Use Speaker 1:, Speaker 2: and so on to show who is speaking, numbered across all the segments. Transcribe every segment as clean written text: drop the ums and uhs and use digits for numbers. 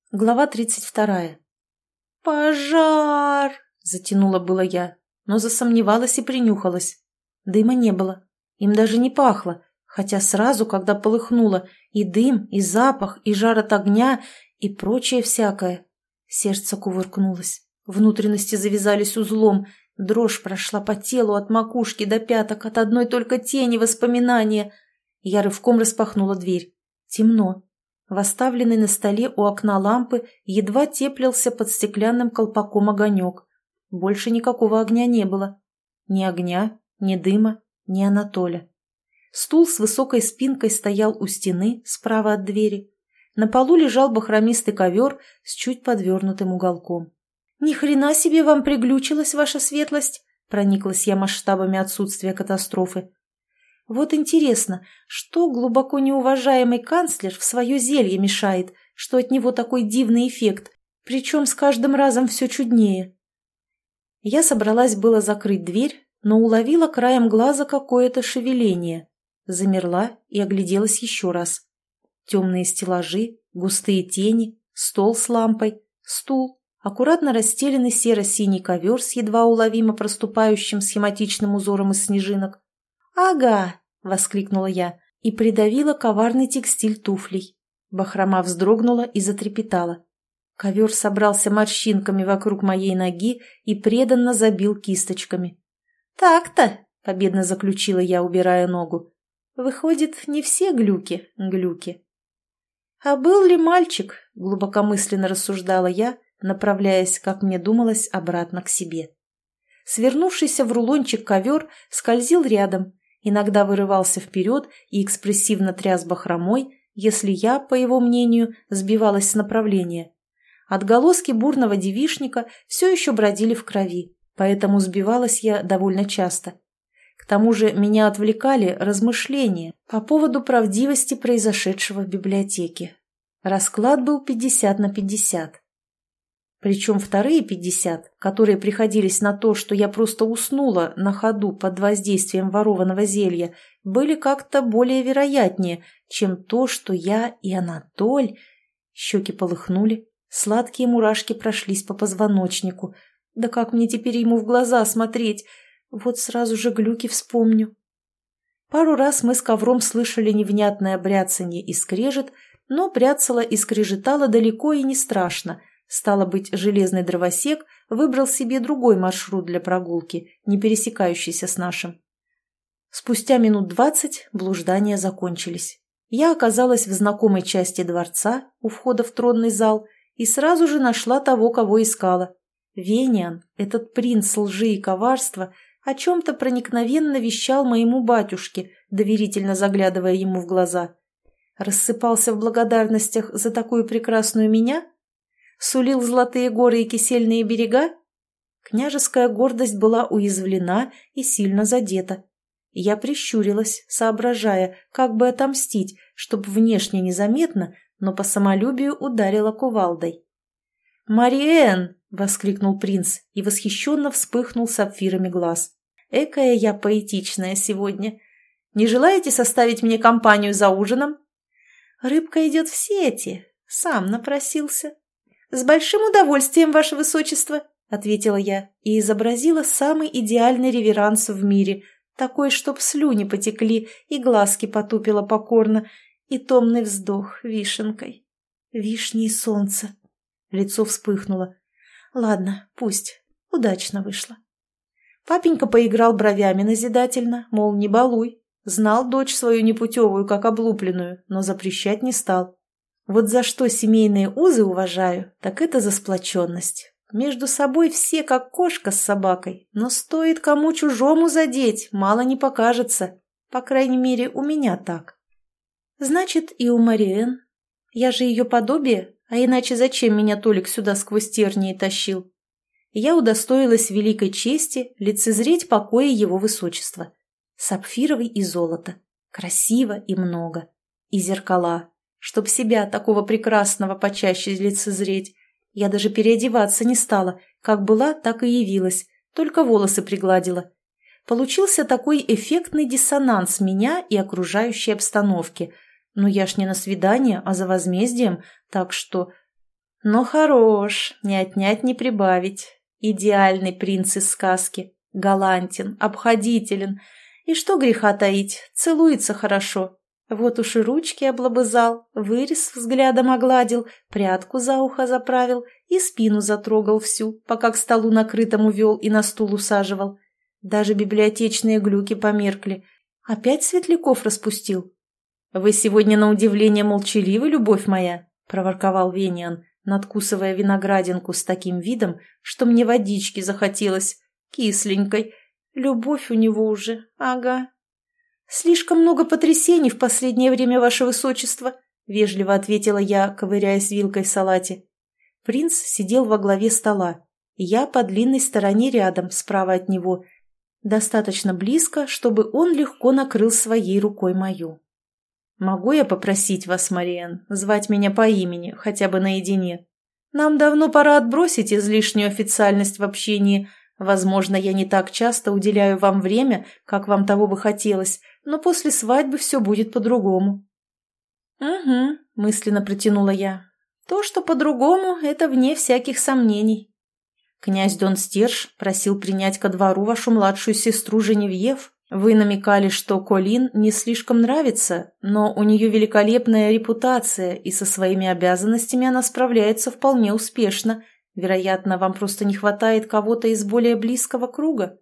Speaker 1: Глава 32. «Пожар!» – затянула было я, но засомневалась и принюхалась. Дыма не было, им даже не пахло, хотя сразу, когда полыхнуло, и дым, и запах, и жар от огня, и прочее всякое. Сердце кувыркнулось, внутренности завязались узлом, дрожь прошла по телу от макушки до пяток, от одной только тени воспоминания. Я рывком распахнула дверь. Темно. В оставленной на столе у окна лампы едва теплился под стеклянным колпаком огонек. Больше никакого огня не было. Ни огня, ни дыма, ни Анатоля. Стул с высокой спинкой стоял у стены, справа от двери. На полу лежал бахромистый ковер с чуть подвернутым уголком. «Ни хрена себе вам приглючилась ваша светлость!» Прониклась я масштабами отсутствия катастрофы. Вот интересно, что глубоко неуважаемый канцлер в свое зелье мешает, что от него такой дивный эффект, причем с каждым разом все чуднее. Я собралась было закрыть дверь, но уловила краем глаза какое-то шевеление. Замерла и огляделась еще раз. Темные стеллажи, густые тени, стол с лампой, стул, аккуратно расстеленный серо-синий ковер с едва уловимо проступающим схематичным узором из снежинок. «Ага!» — воскликнула я и придавила коварный текстиль туфлей. Бахрома вздрогнула и затрепетала. Ковер собрался морщинками вокруг моей ноги и преданно забил кисточками. «Так-то!» — победно заключила я, убирая ногу. «Выходит, не все глюки — глюки». «А был ли мальчик?» — глубокомысленно рассуждала я, направляясь, как мне думалось, обратно к себе. Свернувшийся в рулончик ковер скользил рядом, иногда вырывался вперед и экспрессивно тряс бахромой, если я, по его мнению, сбивалась с направления. Отголоски бурного девичника все еще бродили в крови, поэтому сбивалась я довольно часто. К тому же меня отвлекали размышления по поводу правдивости произошедшего в библиотеке. Расклад был 50/50. Причем вторые 50, которые приходились на то, что я просто уснула на ходу под воздействием ворованного зелья, были как-то более вероятнее, чем то, что я и Анатоль... Щеки полыхнули, сладкие мурашки прошлись по позвоночнику. Да как мне теперь ему в глаза смотреть? Вот сразу же глюки вспомню. Пару раз мы с ковром слышали невнятное бряцанье и скрежет, но бряцало и скрежетало далеко и не страшно. Стало быть, железный дровосек выбрал себе другой маршрут для прогулки, не пересекающийся с нашим. Спустя минут 20 блуждания закончились. Я оказалась в знакомой части дворца, у входа в тронный зал, и сразу же нашла того, кого искала. Вениан, этот принц лжи и коварства, о чем-то проникновенно вещал моему батюшке, доверительно заглядывая ему в глаза. Рассыпался в благодарностях за такую прекрасную меня? Сулил золотые горы и кисельные берега? Княжеская гордость была уязвлена и сильно задета. Я прищурилась, соображая, как бы отомстить, чтоб внешне незаметно, но по самолюбию ударила кувалдой. «Мариэн!» — воскликнул принц и восхищенно вспыхнул сапфирами глаз. «Экая я поэтичная сегодня! Не желаете составить мне компанию за ужином?» «Рыбка идет в сети, сам напросился». «С большим удовольствием, ваше высочество», — ответила я и изобразила самый идеальный реверанс в мире, такой, чтоб слюни потекли и глазки потупила покорно, и томный вздох вишенкой. Вишни и солнце. Лицо вспыхнуло. Ладно, пусть. Удачно вышло. Папенька поиграл бровями назидательно, мол, не балуй. Знал дочь свою непутевую, как облупленную, но запрещать не стал. Вот за что семейные узы уважаю, так это за сплоченность. Между собой все как кошка с собакой, но стоит кому чужому задеть, мало не покажется. По крайней мере, у меня так. Значит, и у Мариэн. Я же ее подобие, а иначе зачем меня Толик сюда сквозь тернии тащил? Я удостоилась великой чести лицезреть покои его высочества. Сапфировый и золото. Красиво и много. И зеркала. Чтоб себя, такого прекрасного, почаще лицезреть. Я даже переодеваться не стала. Как была, так и явилась. Только волосы пригладила. Получился такой эффектный диссонанс меня и окружающей обстановки. Но я ж не на свидание, а за возмездием, так что... Но хорош, не отнять, не прибавить. Идеальный принц из сказки. Галантен, обходителен. И что греха таить, целуется хорошо. Вот уж и ручки облобызал, вырез взглядом огладил, прядку за ухо заправил и спину затрогал всю, пока к столу накрытому вел и на стул усаживал. Даже библиотечные глюки померкли. Опять светляков распустил. «Вы сегодня на удивление молчаливы, любовь моя», — проворковал Вениан, надкусывая виноградинку с таким видом, что мне водички захотелось, кисленькой. Любовь у него уже, ага. «Слишком много потрясений в последнее время, ваше высочество», — вежливо ответила я, ковыряясь вилкой в салате. Принц сидел во главе стола, я по длинной стороне рядом, справа от него, достаточно близко, чтобы он легко накрыл своей рукой мою. «Могу я попросить вас, Мариэн, звать меня по имени, хотя бы наедине? Нам давно пора отбросить излишнюю официальность в общении. Возможно, я не так часто уделяю вам время, как вам того бы хотелось, но после свадьбы все будет по-другому». «Угу», — мысленно протянула я. «То, что по-другому, это вне всяких сомнений. Князь Дон Стерж просил принять ко двору вашу младшую сестру Женевьев. Вы намекали, что Колин не слишком нравится, но у нее великолепная репутация, и со своими обязанностями она справляется вполне успешно. Вероятно, вам просто не хватает кого-то из более близкого круга».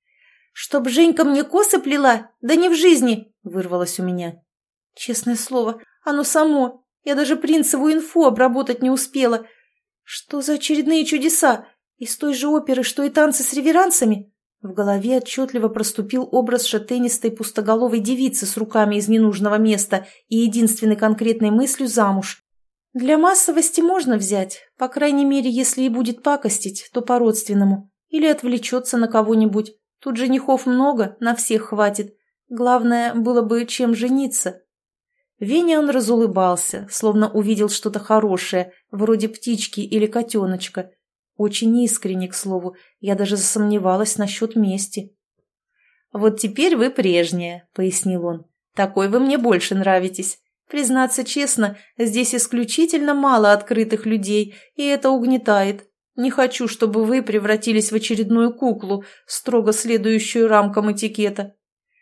Speaker 1: «Чтоб Женька мне косы плела? Да не в жизни!» — вырвалось у меня. Честное слово, оно само. Я даже принцеву инфу обработать не успела. Что за очередные чудеса? Из той же оперы, что и танцы с реверансами? В голове отчетливо проступил образ шатенистой пустоголовой девицы с руками из ненужного места и единственной конкретной мыслью замуж. Для массовости можно взять, по крайней мере, если и будет пакостить, то по-родственному. Или отвлечется на кого-нибудь. Тут женихов много, на всех хватит. Главное, было бы чем жениться. Вениан разулыбался, словно увидел что-то хорошее, вроде птички или котеночка. Очень искренне, к слову, я даже засомневалась насчет мести. «Вот теперь вы прежняя», — пояснил он. «Такой вы мне больше нравитесь. Признаться честно, здесь исключительно мало открытых людей, и это угнетает. Не хочу, чтобы вы превратились в очередную куклу, строго следующую рамкам этикета».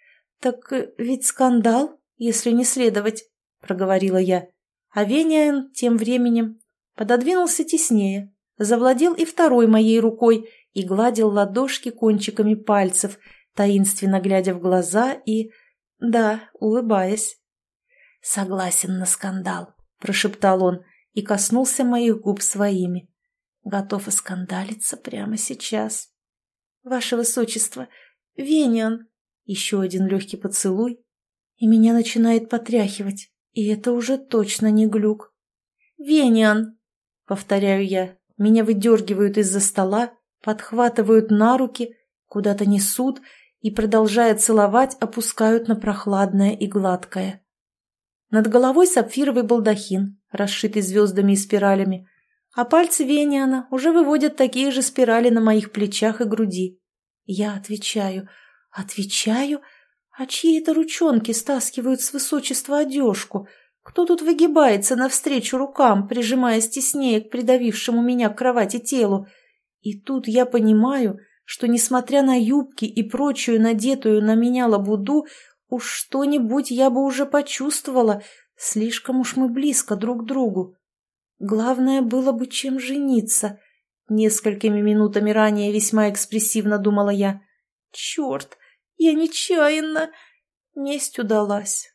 Speaker 1: «Так ведь скандал, если не следовать», — проговорила я. А Вениан тем временем пододвинулся теснее, завладел и второй моей рукой и гладил ладошки кончиками пальцев, таинственно глядя в глаза и, да, улыбаясь. «Согласен на скандал», — прошептал он и коснулся моих губ своими. «Готов оскандалиться прямо сейчас». «Ваше высочество, Вениан!» Еще один легкий поцелуй, и меня начинает потряхивать, и это уже точно не глюк. «Вениан!» — повторяю я. Меня выдергивают из-за стола, подхватывают на руки, куда-то несут и, продолжая целовать, опускают на прохладное и гладкое. Над головой сапфировый балдахин, расшитый звездами и спиралями, а пальцы Вениана уже выводят такие же спирали на моих плечах и груди. Я отвечаю, а чьи это ручонки стаскивают с высочества одежку? Кто тут выгибается навстречу рукам, прижимаясь теснее к придавившему меня к кровати телу? И тут я понимаю, что, несмотря на юбки и прочую надетую на меня лабуду, уж что-нибудь я бы уже почувствовала, слишком уж мы близко друг к другу. Главное было бы чем жениться. Несколькими минутами ранее весьма экспрессивно думала я. Черт, я нечаянно. Месть удалась.